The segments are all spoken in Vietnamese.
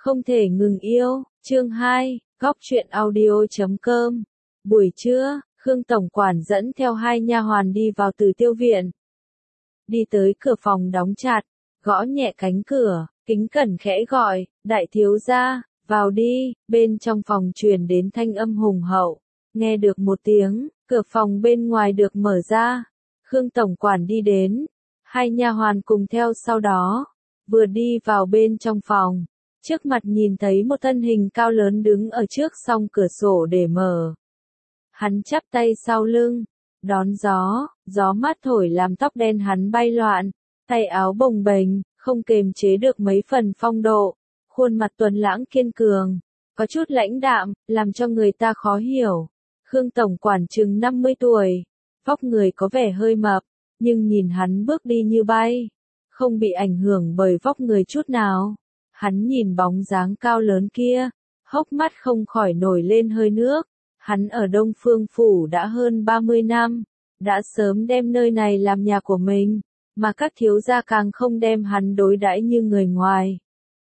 Không thể ngừng yêu, chương 2, góc truyện audio.com. Buổi trưa, Khương tổng quản dẫn theo hai nha hoàn đi vào Từ Tiêu viện. Đi tới cửa phòng đóng chặt, gõ nhẹ cánh cửa, kính cẩn khẽ gọi, đại thiếu gia, vào đi, bên trong phòng truyền đến thanh âm hùng hậu. Nghe được một tiếng, cửa phòng bên ngoài được mở ra. Khương tổng quản đi đến, hai nha hoàn cùng theo sau đó. Vừa đi vào bên trong phòng, trước mặt nhìn thấy một thân hình cao lớn đứng ở trước song cửa sổ để mở. Hắn chắp tay sau lưng, đón gió, gió mát thổi làm tóc đen hắn bay loạn, tay áo bồng bềnh, không kềm chế được mấy phần phong độ, khuôn mặt tuấn lãng kiên cường, có chút lãnh đạm, làm cho người ta khó hiểu. Khương tổng quản chừng 50 tuổi, vóc người có vẻ hơi mập, nhưng nhìn hắn bước đi như bay, không bị ảnh hưởng bởi vóc người chút nào. Hắn nhìn bóng dáng cao lớn kia, hốc mắt không khỏi nổi lên hơi nước. Hắn ở Đông Phương Phủ đã hơn 30 năm, đã sớm đem nơi này làm nhà của mình, mà các thiếu gia càng không đem hắn đối đãi như người ngoài.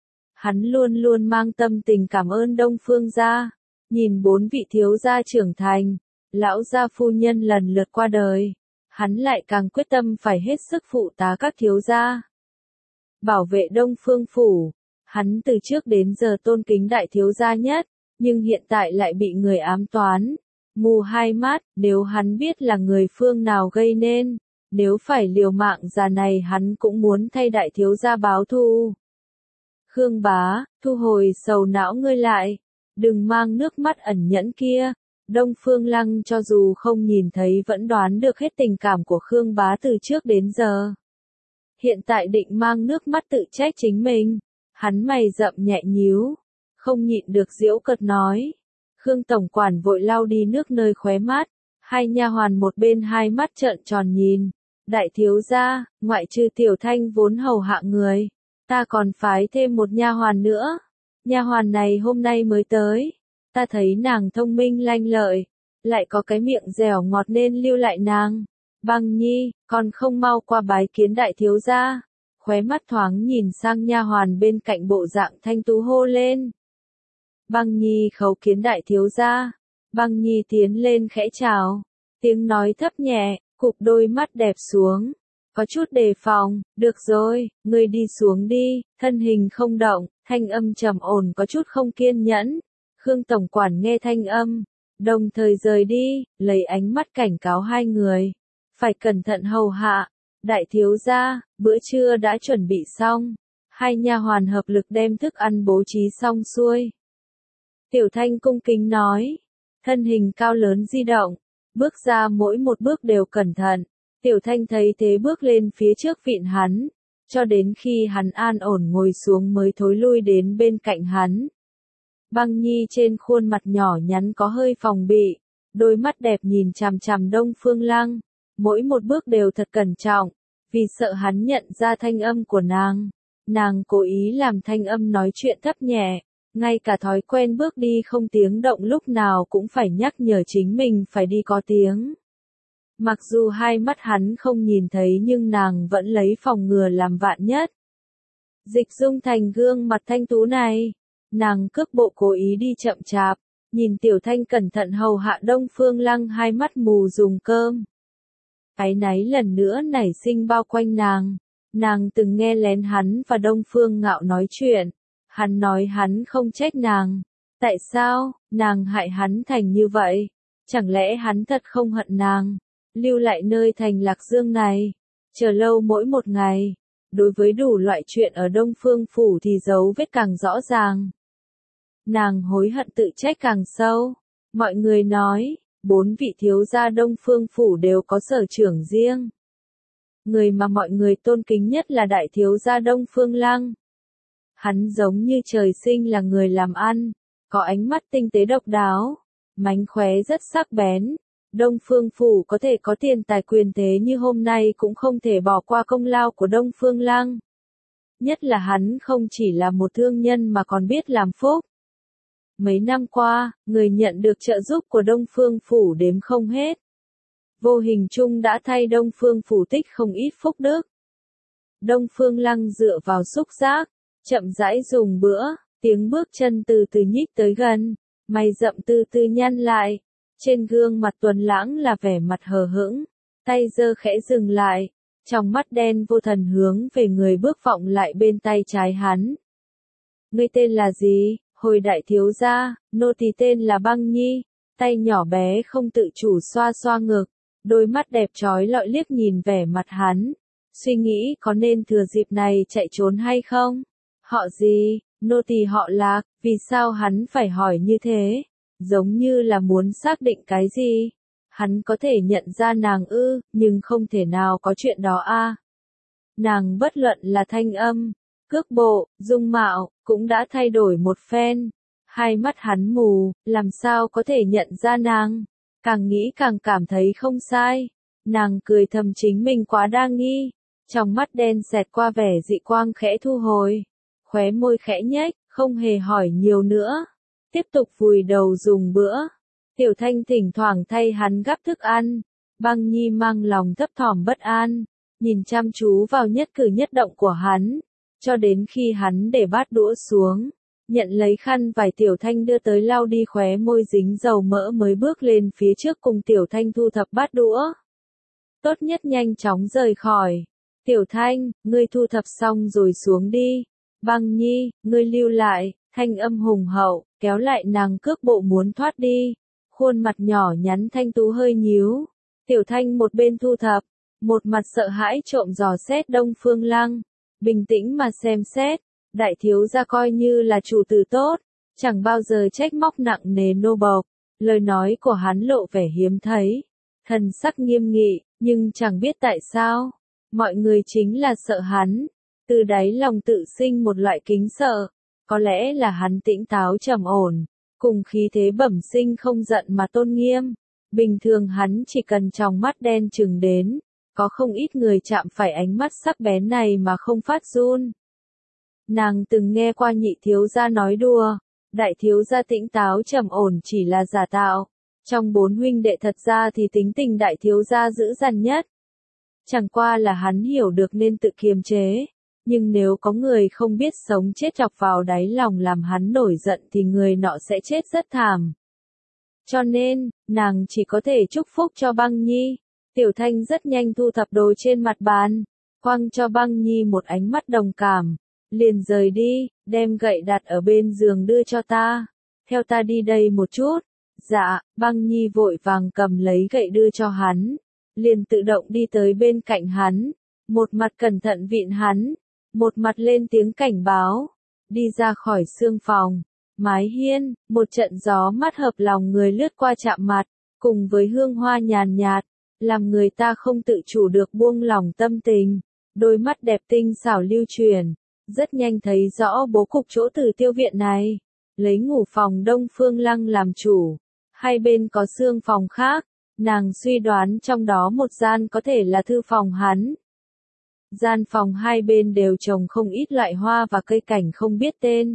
Hắn luôn luôn mang tâm tình cảm ơn Đông Phương gia, nhìn 4 vị thiếu gia trưởng thành, lão gia phu nhân lần lượt qua đời, hắn lại càng quyết tâm phải hết sức phụ tá các thiếu gia. Bảo vệ Đông Phương Phủ, hắn từ trước đến giờ tôn kính đại thiếu gia nhất, nhưng hiện tại lại bị người ám toán, mù hai mắt, nếu hắn biết là người phương nào gây nên, nếu phải liều mạng già này hắn cũng muốn thay đại thiếu gia báo thù. Khương bá, thu hồi sầu não ngươi lại, đừng mang nước mắt ẩn nhẫn kia. Đông Phương Lăng cho dù không nhìn thấy vẫn đoán được hết tình cảm của Khương bá từ trước đến giờ. Hiện tại định mang nước mắt tự trách chính mình, hắn mày rậm nhẹ nhíu, không nhịn được giễu cợt nói. Khương tổng quản vội lau đi nước nơi khóe mắt, hai nha hoàn một bên hai mắt trợn tròn nhìn. Đại thiếu gia, ngoại trừ Tiểu Thanh vốn hầu hạ người, ta còn phái thêm một nha hoàn nữa. Nha hoàn này hôm nay mới tới, ta thấy nàng thông minh lanh lợi, lại có cái miệng dẻo ngọt nên lưu lại nàng. Băng Nhi, còn không mau qua bái kiến đại thiếu gia. Khóe mắt thoáng nhìn sang nha hoàn bên cạnh bộ dạng thanh tú hô lên. Băng Nhi khấu kiến đại thiếu gia. Băng Nhi tiến lên khẽ chào, tiếng nói thấp nhẹ, cụp đôi mắt đẹp xuống, có chút đề phòng. Được rồi, ngươi đi xuống đi. Thân hình không động, thanh âm trầm ổn có chút không kiên nhẫn. Khương tổng quản nghe thanh âm, đồng thời rời đi, lấy ánh mắt cảnh cáo hai người, phải cẩn thận hầu hạ. Đại thiếu gia, bữa trưa đã chuẩn bị xong. Hai nha hoàn hợp lực đem thức ăn bố trí xong xuôi. Tiểu Thanh cung kính nói, thân hình cao lớn di động, bước ra mỗi một bước đều cẩn thận. Tiểu Thanh thấy thế bước lên phía trước vịn hắn, cho đến khi hắn an ổn ngồi xuống mới thối lui đến bên cạnh hắn. Băng Nhi trên khuôn mặt nhỏ nhắn có hơi phòng bị, đôi mắt đẹp nhìn chằm chằm Đông Phương Lăng, mỗi một bước đều thật cẩn trọng, vì sợ hắn nhận ra thanh âm của nàng. Nàng cố ý làm thanh âm nói chuyện thấp nhẹ, ngay cả thói quen bước đi không tiếng động lúc nào cũng phải nhắc nhở chính mình phải đi có tiếng. Mặc dù hai mắt hắn không nhìn thấy nhưng nàng vẫn lấy phòng ngừa làm vạn nhất. Dịch Dung thành gương mặt thanh tú này, nàng cước bộ cố ý đi chậm chạp, nhìn Tiểu Thanh cẩn thận hầu hạ Đông Phương Lăng hai mắt mù dùng cơm. Áy náy lần nữa nảy sinh bao quanh nàng. Nàng từng nghe lén hắn và Đông Phương Ngạo nói chuyện. Hắn nói hắn không trách nàng. Tại sao, nàng hại hắn thành như vậy? Chẳng lẽ hắn thật không hận nàng? Lưu lại nơi thành Lạc Dương này, chờ lâu mỗi một ngày. Đối với đủ loại chuyện ở Đông Phương Phủ thì dấu vết càng rõ ràng. Nàng hối hận tự trách càng sâu. Mọi người nói, 4 vị thiếu gia Đông Phương Phủ đều có sở trưởng riêng. Người mà mọi người tôn kính nhất là đại thiếu gia Đông Phương Lăng. Hắn giống như trời sinh là người làm ăn, có ánh mắt tinh tế độc đáo, mánh khóe rất sắc bén. Đông Phương Phủ có thể có tiền tài quyền thế như hôm nay cũng không thể bỏ qua công lao của Đông Phương Lăng. Nhất là hắn không chỉ là một thương nhân mà còn biết làm phúc. Mấy năm qua, người nhận được trợ giúp của Đông Phương Phủ đếm không hết. Vô hình chung đã thay Đông Phương Phủ tích không ít phúc đức. Đông Phương Lăng dựa vào xúc giác, chậm rãi dùng bữa, Tiếng bước chân từ từ nhích tới gần, mày rậm từ từ nhăn lại. Trên gương mặt tuấn lãng là vẻ mặt hờ hững, tay giơ khẽ dừng lại, trong mắt đen vô thần hướng về người bước vọng lại bên tay trái hắn. Ngươi tên là gì? Hồi đại thiếu gia, nô tỳ tên là Băng Nhi. Tay nhỏ bé không tự chủ xoa xoa ngực, đôi mắt đẹp trói lọi liếc nhìn vẻ mặt hắn, suy nghĩ có nên thừa dịp này chạy trốn hay không. Họ gì? Nô tỳ họ Lạc. Vì sao hắn phải hỏi như thế? Giống như là muốn xác định cái gì? Hắn có thể nhận ra nàng ư, nhưng không thể nào có chuyện đó a. Nàng bất luận là thanh âm, cước bộ, dung mạo, cũng đã thay đổi một phen. Hai mắt hắn mù, làm sao có thể nhận ra nàng? Càng nghĩ càng cảm thấy không sai. Nàng cười thầm chính mình quá đa nghi. Trong mắt đen xẹt qua vẻ dị quang khẽ thu hồi. Khóe môi khẽ nhếch, không hề hỏi nhiều nữa. Tiếp tục vùi đầu dùng bữa. Tiểu Thanh thỉnh thoảng thay hắn gắp thức ăn. Băng Nhi mang lòng thấp thỏm bất an, nhìn chăm chú vào nhất cử nhất động của hắn, cho đến khi hắn để bát đũa xuống, nhận lấy khăn vải Tiểu Thanh đưa tới lau đi khóe môi dính dầu mỡ mới bước lên phía trước cùng Tiểu Thanh thu thập bát đũa. Tốt nhất nhanh chóng rời khỏi. Tiểu Thanh, ngươi thu thập xong rồi xuống đi. Băng Nhi, ngươi lưu lại. Thanh âm hùng hậu, kéo lại nàng cước bộ muốn thoát đi. Khuôn mặt nhỏ nhắn thanh tú hơi nhíu. Tiểu Thanh một bên thu thập, một mặt sợ hãi trộm dò xét Đông Phương Lăng. Bình tĩnh mà xem xét, đại thiếu gia coi như là chủ tử tốt, chẳng bao giờ trách móc nặng nề nô bộc. Lời nói của hắn lộ vẻ hiếm thấy, thần sắc nghiêm nghị, nhưng chẳng biết tại sao, mọi người chính là sợ hắn, từ đáy lòng tự sinh một loại kính sợ. Có lẽ là hắn tĩnh táo trầm ổn, cùng khí thế bẩm sinh không giận mà tôn nghiêm. Bình thường hắn chỉ cần tròng mắt đen chừng đến, có không ít người chạm phải ánh mắt sắc bén này mà không phát run. Nàng từng nghe qua nhị thiếu gia nói đùa, đại thiếu gia tĩnh táo trầm ổn chỉ là giả tạo. Trong 4 huynh đệ thật ra thì tính tình đại thiếu gia dữ dằn nhất. Chẳng qua là hắn hiểu được nên tự kiềm chế. Nhưng nếu có người không biết sống chết chọc vào đáy lòng làm hắn nổi giận thì người nọ sẽ chết rất thảm. Cho nên, nàng chỉ có thể chúc phúc cho Băng Nhi. Tiểu Thanh rất nhanh thu thập đồ trên mặt bàn, quăng cho Băng Nhi một ánh mắt đồng cảm, liền rời đi, đem gậy đặt ở bên giường đưa cho ta. Theo ta đi đây một chút. Dạ, Băng Nhi vội vàng cầm lấy gậy đưa cho hắn, liền tự động đi tới bên cạnh hắn, một mặt cẩn thận vịn hắn, một mặt lên tiếng cảnh báo. Đi ra khỏi sương phòng, mái hiên, một trận gió mát hợp lòng người lướt qua chạm mặt, cùng với hương hoa nhàn nhạt, làm người ta không tự chủ được buông lòng tâm tình. Đôi mắt đẹp tinh xảo lưu truyền, rất nhanh thấy rõ bố cục chỗ Tử Tiêu viện này. Lấy ngủ phòng Đông Phương Lăng làm chủ, hai bên có sương phòng khác, nàng suy đoán trong đó một gian có thể là thư phòng hắn. Gian phòng hai bên đều trồng không ít loại hoa và cây cảnh không biết tên.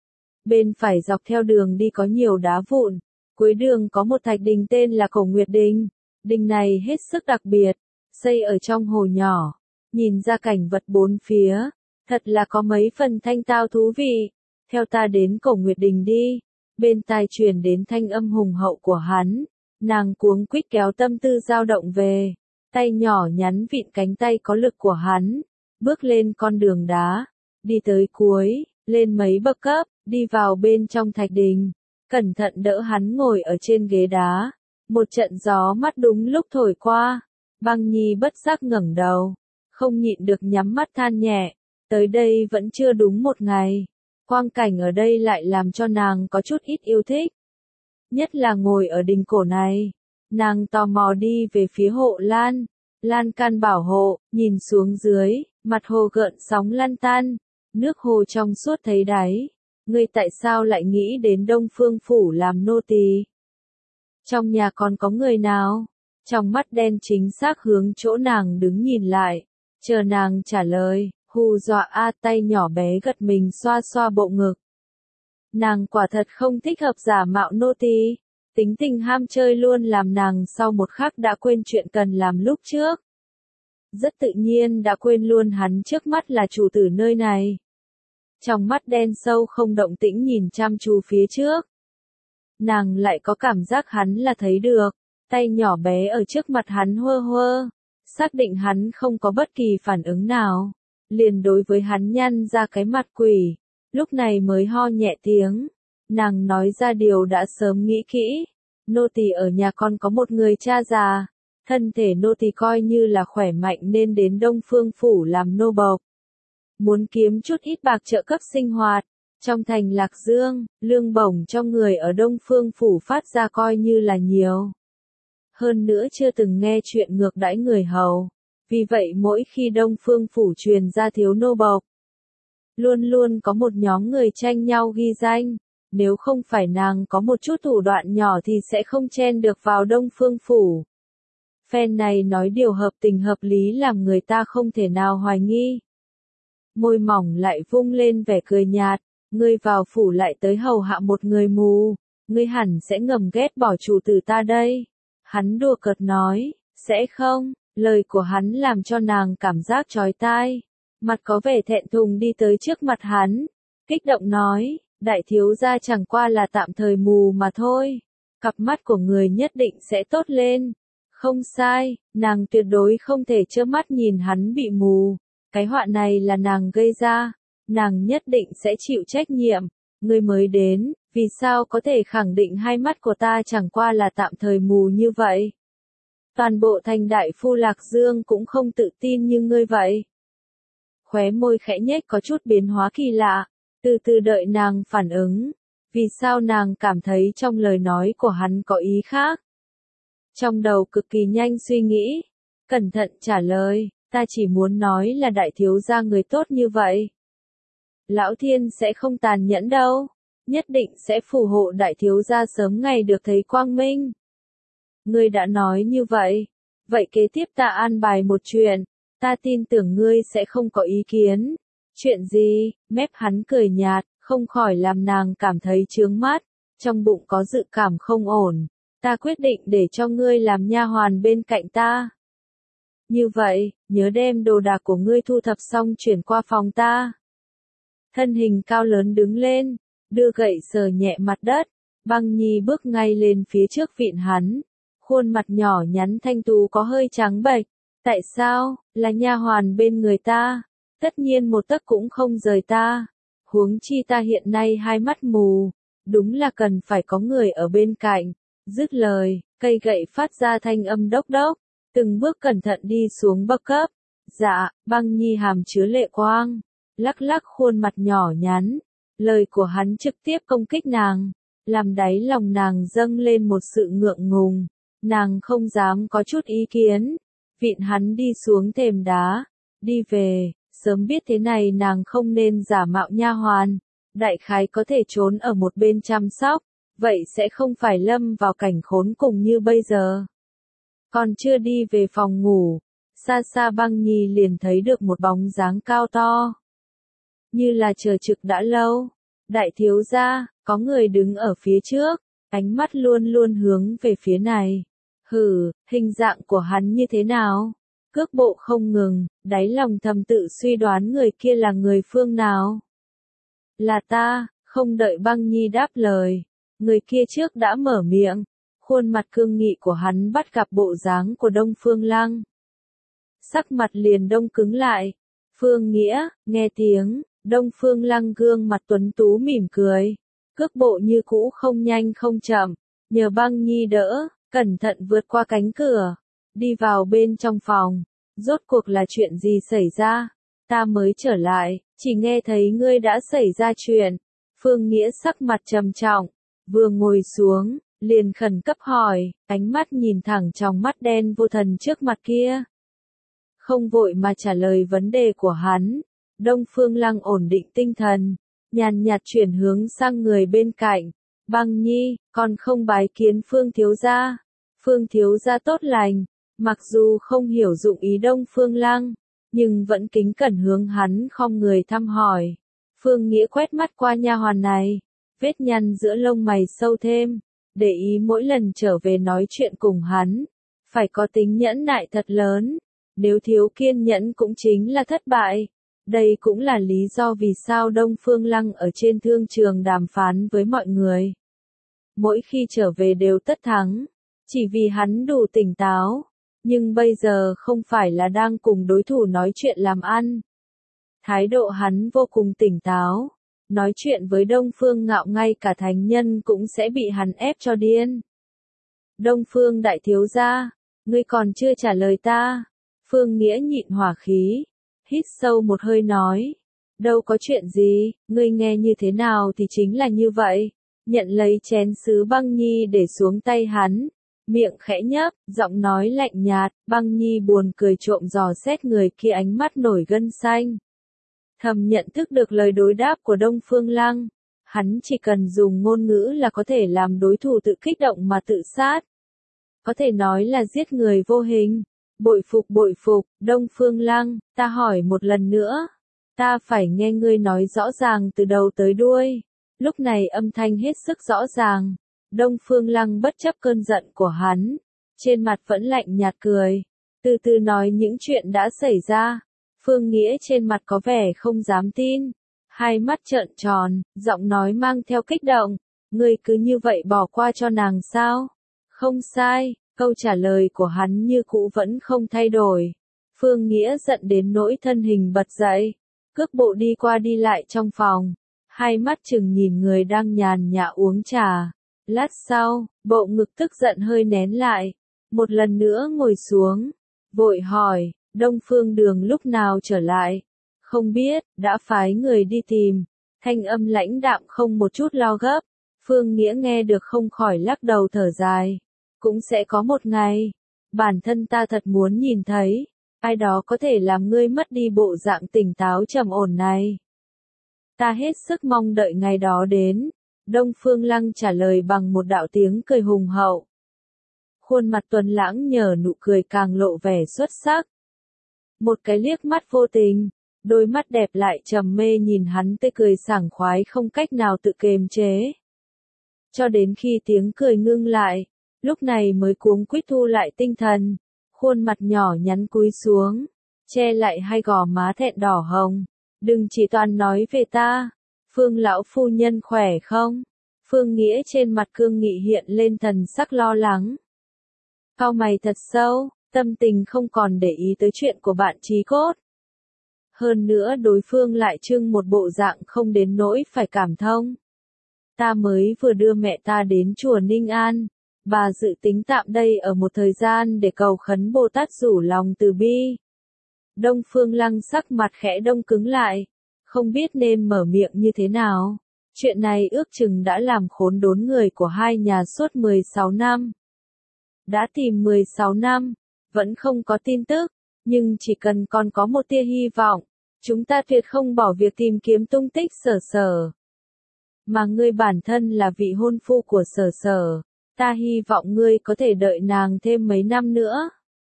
Bên phải dọc theo đường đi có nhiều đá vụn, cuối đường có một thạch đình tên là Cổ Nguyệt Đình. Đình này hết sức đặc biệt, xây ở trong hồ nhỏ, nhìn ra cảnh vật bốn phía, thật là có mấy phần thanh tao thú vị. Theo ta đến Cổ Nguyệt Đình đi. Bên tai truyền đến thanh âm hùng hậu của hắn, nàng cuống quýt kéo tâm tư dao động về, tay nhỏ nhắn vịn cánh tay có lực của hắn, bước lên con đường đá, đi tới cuối, lên mấy bậc cấp, đi vào bên trong thạch đình, cẩn thận đỡ hắn ngồi ở trên ghế đá. Một trận gió mát đúng lúc thổi qua, Băng Nhi bất giác ngẩng đầu, không nhịn được nhắm mắt than nhẹ, tới đây vẫn chưa đúng một ngày. Quang cảnh ở đây lại làm cho nàng có chút ít yêu thích. Nhất là ngồi ở đình cổ này. Nàng tò mò đi về phía hộ lan. Lan can bảo hộ, nhìn xuống dưới, mặt hồ gợn sóng lăn tan. Nước hồ trong suốt thấy đáy. Ngươi tại sao lại nghĩ đến Đông Phương Phủ làm nô tỳ? Trong nhà còn có người nào? Trong mắt đen chính xác hướng chỗ nàng đứng nhìn lại. Chờ nàng trả lời. Hù dọa a, tay nhỏ bé gật mình xoa xoa bộ ngực. Nàng quả thật không thích hợp giả mạo nô tỳ, tính tình ham chơi luôn làm nàng sau một khắc đã quên chuyện cần làm lúc trước. Rất tự nhiên đã quên luôn hắn trước mắt là chủ tử nơi này. trong mắt đen sâu không động tĩnh nhìn chăm chú phía trước. Nàng lại có cảm giác hắn là thấy được, tay nhỏ bé ở trước mặt hắn huơ huơ, xác định hắn không có bất kỳ phản ứng nào, liền đối với hắn nhăn ra cái mặt quỷ, lúc này mới ho nhẹ tiếng. Nàng nói ra điều đã sớm nghĩ kỹ, nô tỳ ở nhà con có một người cha già, thân thể nô tỳ coi như là khỏe mạnh nên đến Đông Phương phủ làm nô bộc. Muốn kiếm chút ít bạc trợ cấp sinh hoạt, trong thành Lạc Dương, lương bổng cho người ở Đông Phương phủ phát ra coi như là nhiều. Hơn nữa chưa từng nghe chuyện ngược đãi người hầu, vì vậy mỗi khi Đông Phương phủ truyền ra thiếu nô bộc, luôn luôn có một nhóm người tranh nhau ghi danh. Nếu không phải nàng có một chút thủ đoạn nhỏ thì sẽ không chen được vào Đông Phương phủ. Phen này nói điều hợp tình hợp lý làm người ta không thể nào hoài nghi. Môi mỏng lại vung lên vẻ cười nhạt, ngươi vào phủ lại tới hầu hạ một người mù, ngươi hẳn sẽ ngầm ghét bỏ chủ tử ta đây. Hắn đùa cợt nói, sẽ không, lời của hắn làm cho nàng cảm giác chói tai. Mặt có vẻ thẹn thùng đi tới trước mặt hắn, kích động nói. Đại thiếu gia chẳng qua là tạm thời mù mà thôi, cặp mắt của người nhất định sẽ tốt lên. Không sai, nàng tuyệt đối không thể trơ mắt nhìn hắn bị mù, cái họa này là nàng gây ra, nàng nhất định sẽ chịu trách nhiệm. Ngươi mới đến, vì sao có thể khẳng định hai mắt của ta chẳng qua là tạm thời mù như vậy? Toàn bộ thành đại phu Lạc Dương cũng không tự tin như ngươi vậy. Khóe môi khẽ nhếch có chút biến hóa kỳ lạ. Từ từ đợi nàng phản ứng, vì sao nàng cảm thấy trong lời nói của hắn có ý khác. Trong đầu cực kỳ nhanh suy nghĩ, cẩn thận trả lời, ta chỉ muốn nói là đại thiếu gia người tốt như vậy. Lão Thiên sẽ không tàn nhẫn đâu, nhất định sẽ phù hộ đại thiếu gia sớm ngày được thấy quang minh. Ngươi đã nói như vậy, vậy kế tiếp ta an bài một chuyện, ta tin tưởng ngươi sẽ không có ý kiến. Chuyện gì? Mép hắn cười nhạt, không khỏi làm nàng cảm thấy chướng mắt, trong bụng có dự cảm không ổn. Ta quyết định để cho ngươi làm nha hoàn bên cạnh ta. Như vậy, nhớ đem đồ đạc của ngươi thu thập xong chuyển qua phòng ta. Thân hình cao lớn đứng lên, đưa gậy sờ nhẹ mặt đất, Băng Nhi bước ngay lên phía trước vịn hắn. Khuôn mặt nhỏ nhắn thanh tú có hơi trắng bệch. Tại sao? Là nha hoàn bên người ta. Tất nhiên một tấc cũng không rời ta, huống chi ta hiện nay hai mắt mù, đúng là cần phải có người ở bên cạnh. Dứt lời, cây gậy phát ra thanh âm đốc đốc, từng bước cẩn thận đi xuống bậc cấp. Dạ, Băng Nhi hàm chứa lệ quang, lắc lắc khuôn mặt nhỏ nhắn, lời của hắn trực tiếp công kích nàng, làm đáy lòng nàng dâng lên một sự ngượng ngùng, nàng không dám có chút ý kiến, vịn hắn đi xuống thềm đá, đi về. Sớm biết thế này nàng không nên giả mạo nha hoàn, đại khái có thể trốn ở một bên chăm sóc, vậy sẽ không phải lâm vào cảnh khốn cùng như bây giờ. Còn chưa đi về phòng ngủ, xa xa Băng Nhi liền thấy được một bóng dáng cao to. Như là chờ trực đã lâu, đại thiếu gia, có người đứng ở phía trước, ánh mắt luôn luôn hướng về phía này. Hừ, hình dạng của hắn như thế nào? Cước bộ không ngừng, đáy lòng thầm tự suy đoán người kia là người phương nào. Là ta, không đợi Băng Nhi đáp lời, người kia trước đã mở miệng, khuôn mặt cương nghị của hắn bắt gặp bộ dáng của Đông Phương Lăng. Sắc mặt liền đông cứng lại, Phương Nghĩa, nghe tiếng, Đông Phương Lăng gương mặt tuấn tú mỉm cười, cước bộ như cũ không nhanh không chậm, nhờ Băng Nhi đỡ, cẩn thận vượt qua cánh cửa. Đi vào bên trong phòng, rốt cuộc là chuyện gì xảy ra? Ta mới trở lại, chỉ nghe thấy ngươi đã xảy ra chuyện. Phương Nghĩa sắc mặt trầm trọng, vừa ngồi xuống, liền khẩn cấp hỏi, ánh mắt nhìn thẳng trong mắt đen vô thần trước mặt kia. Không vội mà trả lời vấn đề của hắn, Đông Phương Lăng ổn định tinh thần, nhàn nhạt chuyển hướng sang người bên cạnh. Băng Nhi, còn không bái kiến Phương thiếu gia. Phương thiếu gia tốt lành. Mặc dù không hiểu dụng ý Đông Phương Lăng, nhưng vẫn kính cẩn hướng hắn khom người thăm hỏi. Phương Nghĩa quét mắt qua nha hoàn này, vết nhăn giữa lông mày sâu thêm, để ý mỗi lần trở về nói chuyện cùng hắn, phải có tính nhẫn nại thật lớn, nếu thiếu kiên nhẫn cũng chính là thất bại. Đây cũng là lý do vì sao Đông Phương Lăng ở trên thương trường đàm phán với mọi người. Mỗi khi trở về đều tất thắng, chỉ vì hắn đủ tỉnh táo. Nhưng bây giờ không phải là đang cùng đối thủ nói chuyện làm ăn. Thái độ hắn vô cùng tỉnh táo. Nói chuyện với Đông Phương Ngạo ngay cả thánh nhân cũng sẽ bị hắn ép cho điên. Đông Phương đại thiếu gia, ngươi còn chưa trả lời ta. Phương Nghĩa nhịn hỏa khí, hít sâu một hơi nói. Đâu có chuyện gì, ngươi nghe như thế nào thì chính là như vậy. Nhận lấy chén sứ băng nhi để xuống tay hắn. Miệng khẽ nhấp, giọng nói lạnh nhạt, băng nhi buồn cười trộm dò xét người kia ánh mắt nổi gân xanh. Thầm nhận thức được lời đối đáp của Đông Phương Lăng. Hắn chỉ cần dùng ngôn ngữ là có thể làm đối thủ tự kích động mà tự sát. Có thể nói là giết người vô hình. Bội phục, Đông Phương Lăng, ta hỏi một lần nữa. Ta phải nghe ngươi nói rõ ràng từ đầu tới đuôi. Lúc này âm thanh hết sức rõ ràng. Đông Phương Lăng bất chấp cơn giận của hắn. Trên mặt vẫn lạnh nhạt cười. Từ từ nói những chuyện đã xảy ra. Phương Nghĩa trên mặt có vẻ không dám tin. Hai mắt trợn tròn, giọng nói mang theo kích động. Ngươi cứ như vậy bỏ qua cho nàng sao? Không sai, câu trả lời của hắn như cũ vẫn không thay đổi. Phương Nghĩa giận đến nỗi thân hình bật dậy. Cước bộ đi qua đi lại trong phòng. Hai mắt chừng nhìn người đang nhàn nhã uống trà. Lát sau, bộ ngực tức giận hơi nén lại. Một lần nữa ngồi xuống. Vội hỏi, Đông Phương Đường lúc nào trở lại? Không biết, đã phái người đi tìm. Thanh âm lãnh đạm không một chút lo gấp. Phương Nghĩa nghe được không khỏi lắc đầu thở dài. Cũng sẽ có một ngày. Bản thân ta thật muốn nhìn thấy. Ai đó có thể làm ngươi mất đi bộ dạng tỉnh táo trầm ổn này. Ta hết sức mong đợi ngày đó đến. Đông Phương Lăng trả lời bằng một đạo tiếng cười hùng hậu. Khuôn mặt tuấn lãng nhờ nụ cười càng lộ vẻ xuất sắc. Một cái liếc mắt vô tình, đôi mắt đẹp lại trầm mê nhìn hắn tươi cười sảng khoái không cách nào tự kiềm chế. Cho đến khi tiếng cười ngưng lại, lúc này mới cuống quýt thu lại tinh thần, khuôn mặt nhỏ nhắn cúi xuống, che lại hai gò má thẹn đỏ hồng. Đừng chỉ toàn nói về ta. Phương lão phu nhân khỏe không? Phương Nghĩa trên mặt cương nghị hiện lên thần sắc lo lắng. Cau mày thật sâu, tâm tình không còn để ý tới chuyện của bạn chí cốt. Hơn nữa đối phương lại trưng một bộ dạng không đến nỗi phải cảm thông. Ta mới vừa đưa mẹ ta đến chùa Ninh An. Bà dự tính tạm đây ở một thời gian để cầu khấn Bồ Tát rủ lòng từ bi. Đông Phương Lăng sắc mặt khẽ đông cứng lại. Không biết nên mở miệng như thế nào. Chuyện này ước chừng đã làm khốn đốn người của hai nhà suốt 16 năm. Đã tìm 16 năm, vẫn không có tin tức, nhưng chỉ cần còn có một tia hy vọng, chúng ta tuyệt không bỏ việc tìm kiếm tung tích Sở Sở. Mà ngươi bản thân là vị hôn phu của Sở Sở, ta hy vọng ngươi có thể đợi nàng thêm mấy năm nữa.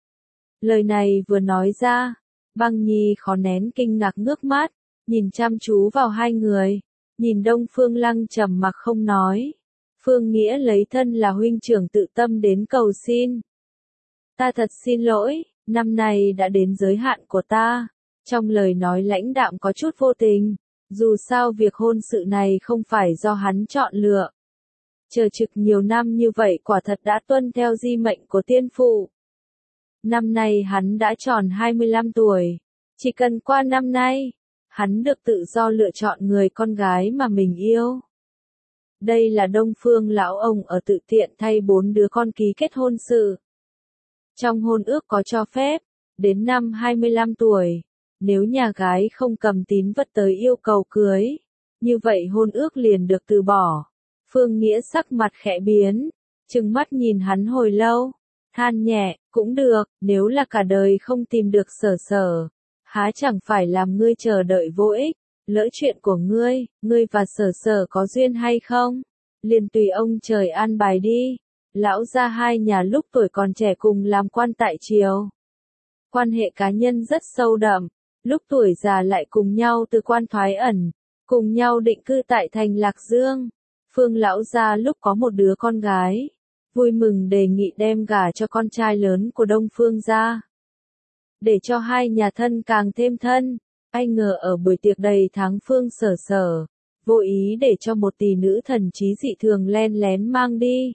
Lời này vừa nói ra, Băng Nhi khó nén kinh ngạc ngước mắt, nhìn chăm chú vào hai người, nhìn Đông Phương Lăng trầm mặc không nói. Phương Nghĩa lấy thân là huynh trưởng tự tâm đến cầu xin. Ta thật xin lỗi, năm nay đã đến giới hạn của ta. Trong lời nói lãnh đạm có chút vô tình, dù sao việc hôn sự này không phải do hắn chọn lựa. Chờ trực nhiều năm như vậy quả thật đã tuân theo di mệnh của tiên phụ. Năm nay hắn đã tròn 25 tuổi, chỉ cần qua năm nay, hắn được tự do lựa chọn người con gái mà mình yêu. Đây là Đông Phương lão ông ở tự tiện thay 4 đứa con ký kết hôn sự. Trong hôn ước có cho phép, đến năm 25 tuổi, nếu nhà gái không cầm tín vật tới yêu cầu cưới, như vậy hôn ước liền được từ bỏ. Phương Nghĩa sắc mặt khẽ biến, trừng mắt nhìn hắn hồi lâu, than nhẹ, cũng được, nếu là cả đời không tìm được Sở Sở, há chẳng phải làm ngươi chờ đợi vô ích. Lỡ chuyện của ngươi và Sở Sở có duyên hay không? Liền tùy ông trời an bài đi. Lão gia hai nhà lúc tuổi còn trẻ cùng làm quan tại triều. Quan hệ cá nhân rất sâu đậm, lúc tuổi già lại cùng nhau từ quan thoái ẩn, cùng nhau định cư tại thành Lạc Dương. Phương lão gia lúc có một đứa con gái, vui mừng đề nghị đem gả cho con trai lớn của Đông Phương gia. Để cho hai nhà thân càng thêm thân. Ai ngờ ở buổi tiệc đầy tháng Phương Sở Sở, vô ý để cho một tỷ nữ thần trí dị thường len lén mang đi.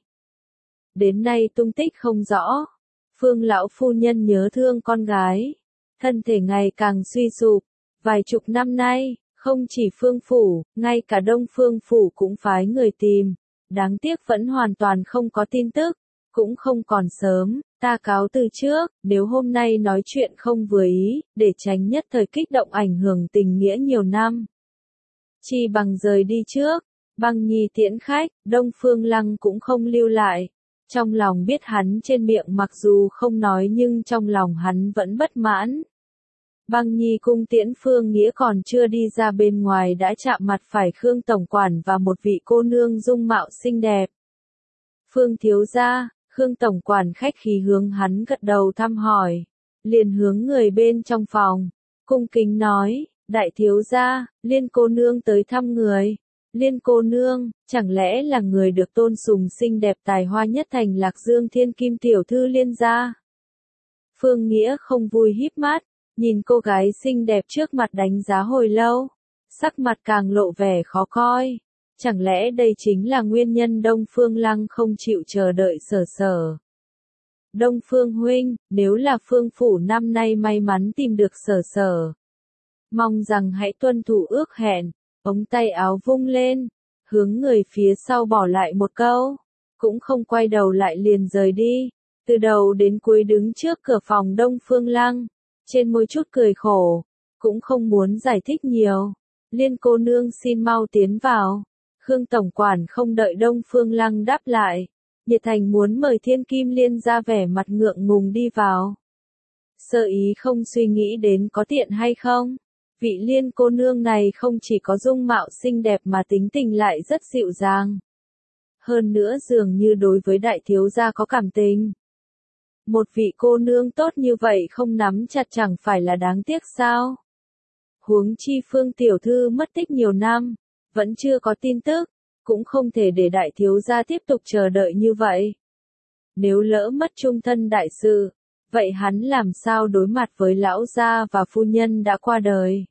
Đến nay tung tích không rõ. Phương lão phu nhân nhớ thương con gái, thân thể ngày càng suy sụp. Vài chục năm nay, không chỉ Phương phủ, ngay cả Đông Phương phủ cũng phái người tìm. Đáng tiếc vẫn hoàn toàn không có tin tức, cũng không còn sớm, ta cáo từ trước, nếu hôm nay nói chuyện không vừa ý, để tránh nhất thời kích động ảnh hưởng tình nghĩa nhiều năm. Chi bằng rời đi trước, Băng Nhi tiễn khách, Đông Phương Lăng cũng không lưu lại. Trong lòng biết hắn trên miệng mặc dù không nói nhưng trong lòng hắn vẫn bất mãn. Băng Nhi cung tiễn Phương Nghĩa còn chưa đi ra bên ngoài đã chạm mặt phải Khương tổng quản và một vị cô nương dung mạo xinh đẹp. Phương thiếu gia, Khương tổng quản khách khí hướng hắn gật đầu thăm hỏi, liền hướng người bên trong phòng, cung kính nói, đại thiếu gia, Liên cô nương tới thăm người. Liên cô nương, chẳng lẽ là người được tôn sùng xinh đẹp tài hoa nhất thành Lạc Dương Thiên Kim tiểu thư Liên gia? Phương Nghĩa không vui híp mắt, nhìn cô gái xinh đẹp trước mặt đánh giá hồi lâu, sắc mặt càng lộ vẻ khó coi. Chẳng lẽ đây chính là nguyên nhân Đông Phương Lăng không chịu chờ đợi Sở Sở? Đông Phương huynh, nếu là Phương phủ năm nay may mắn tìm được Sở Sở, mong rằng hãy tuân thủ ước hẹn. Ống tay áo vung lên, hướng người phía sau bỏ lại một câu, cũng không quay đầu lại liền rời đi. Từ đầu đến cuối đứng trước cửa phòng Đông Phương Lăng, trên môi chút cười khổ, cũng không muốn giải thích nhiều. Liên cô nương xin mau tiến vào. Khương tổng quản không đợi Đông Phương Lăng đáp lại, nhiệt thành muốn mời Thiên Kim Liên ra vẻ mặt ngượng ngùng đi vào. Sơ ý không suy nghĩ đến có tiện hay không. Vị Liên cô nương này không chỉ có dung mạo xinh đẹp mà tính tình lại rất dịu dàng. Hơn nữa dường như đối với đại thiếu gia có cảm tình. Một vị cô nương tốt như vậy không nắm chặt chẳng phải là đáng tiếc sao? Huống chi Phương tiểu thư mất tích nhiều năm, vẫn chưa có tin tức, cũng không thể để đại thiếu gia tiếp tục chờ đợi như vậy. Nếu lỡ mất chung thân đại sự, vậy hắn làm sao đối mặt với lão gia và phu nhân đã qua đời?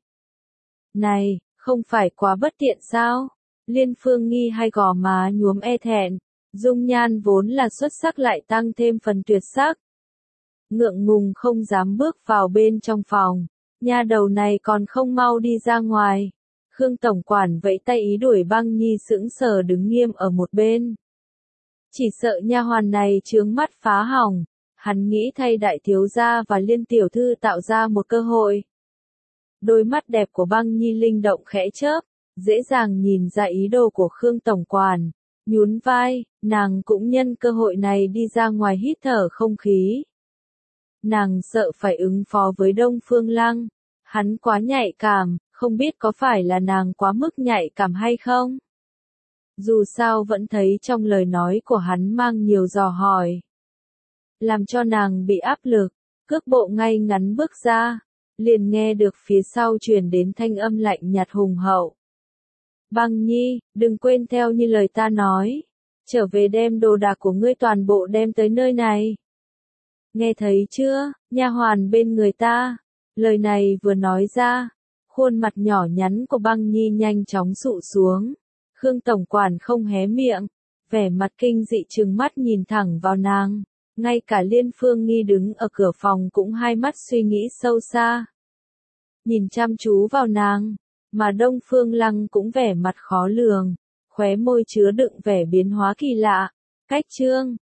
Này, không phải quá bất tiện sao? Liên Phương Nghi hay gò má nhuốm e thẹn, dung nhan vốn là xuất sắc lại tăng thêm phần tuyệt sắc. Ngượng ngùng không dám bước vào bên trong phòng, nha đầu này còn không mau đi ra ngoài. Khương tổng quản vẫy tay ý đuổi Băng Nhi sững sờ đứng nghiêm ở một bên. Chỉ sợ nha hoàn này chướng mắt phá hỏng, hắn nghĩ thay đại thiếu gia và Liên tiểu thư tạo ra một cơ hội. Đôi mắt đẹp của Băng Nhi linh động khẽ chớp, dễ dàng nhìn ra ý đồ của Khương tổng quản, nhún vai, nàng cũng nhân cơ hội này đi ra ngoài hít thở không khí. Nàng sợ phải ứng phó với Đông Phương Lăng, hắn quá nhạy cảm, không biết có phải là nàng quá mức nhạy cảm hay không? Dù sao vẫn thấy trong lời nói của hắn mang nhiều dò hỏi, làm cho nàng bị áp lực, cước bộ ngay ngắn bước ra, liền nghe được phía sau truyền đến thanh âm lạnh nhạt hùng hậu. Băng Nhi, đừng quên theo như lời ta nói, trở về đem đồ đạc của ngươi toàn bộ đem tới nơi này. Nghe thấy chưa, nha hoàn bên người ta? Lời này vừa nói ra, khuôn mặt nhỏ nhắn của Băng Nhi nhanh chóng sụ xuống. Khương tổng quản không hé miệng, vẻ mặt kinh dị trừng mắt nhìn thẳng vào nàng. Ngay cả Liên Phương Nghi đứng ở cửa phòng cũng hai mắt suy nghĩ sâu xa. Nhìn chăm chú vào nàng, mà Đông Phương Lăng cũng vẻ mặt khó lường, khóe môi chứa đựng vẻ biến hóa kỳ lạ. Cách chương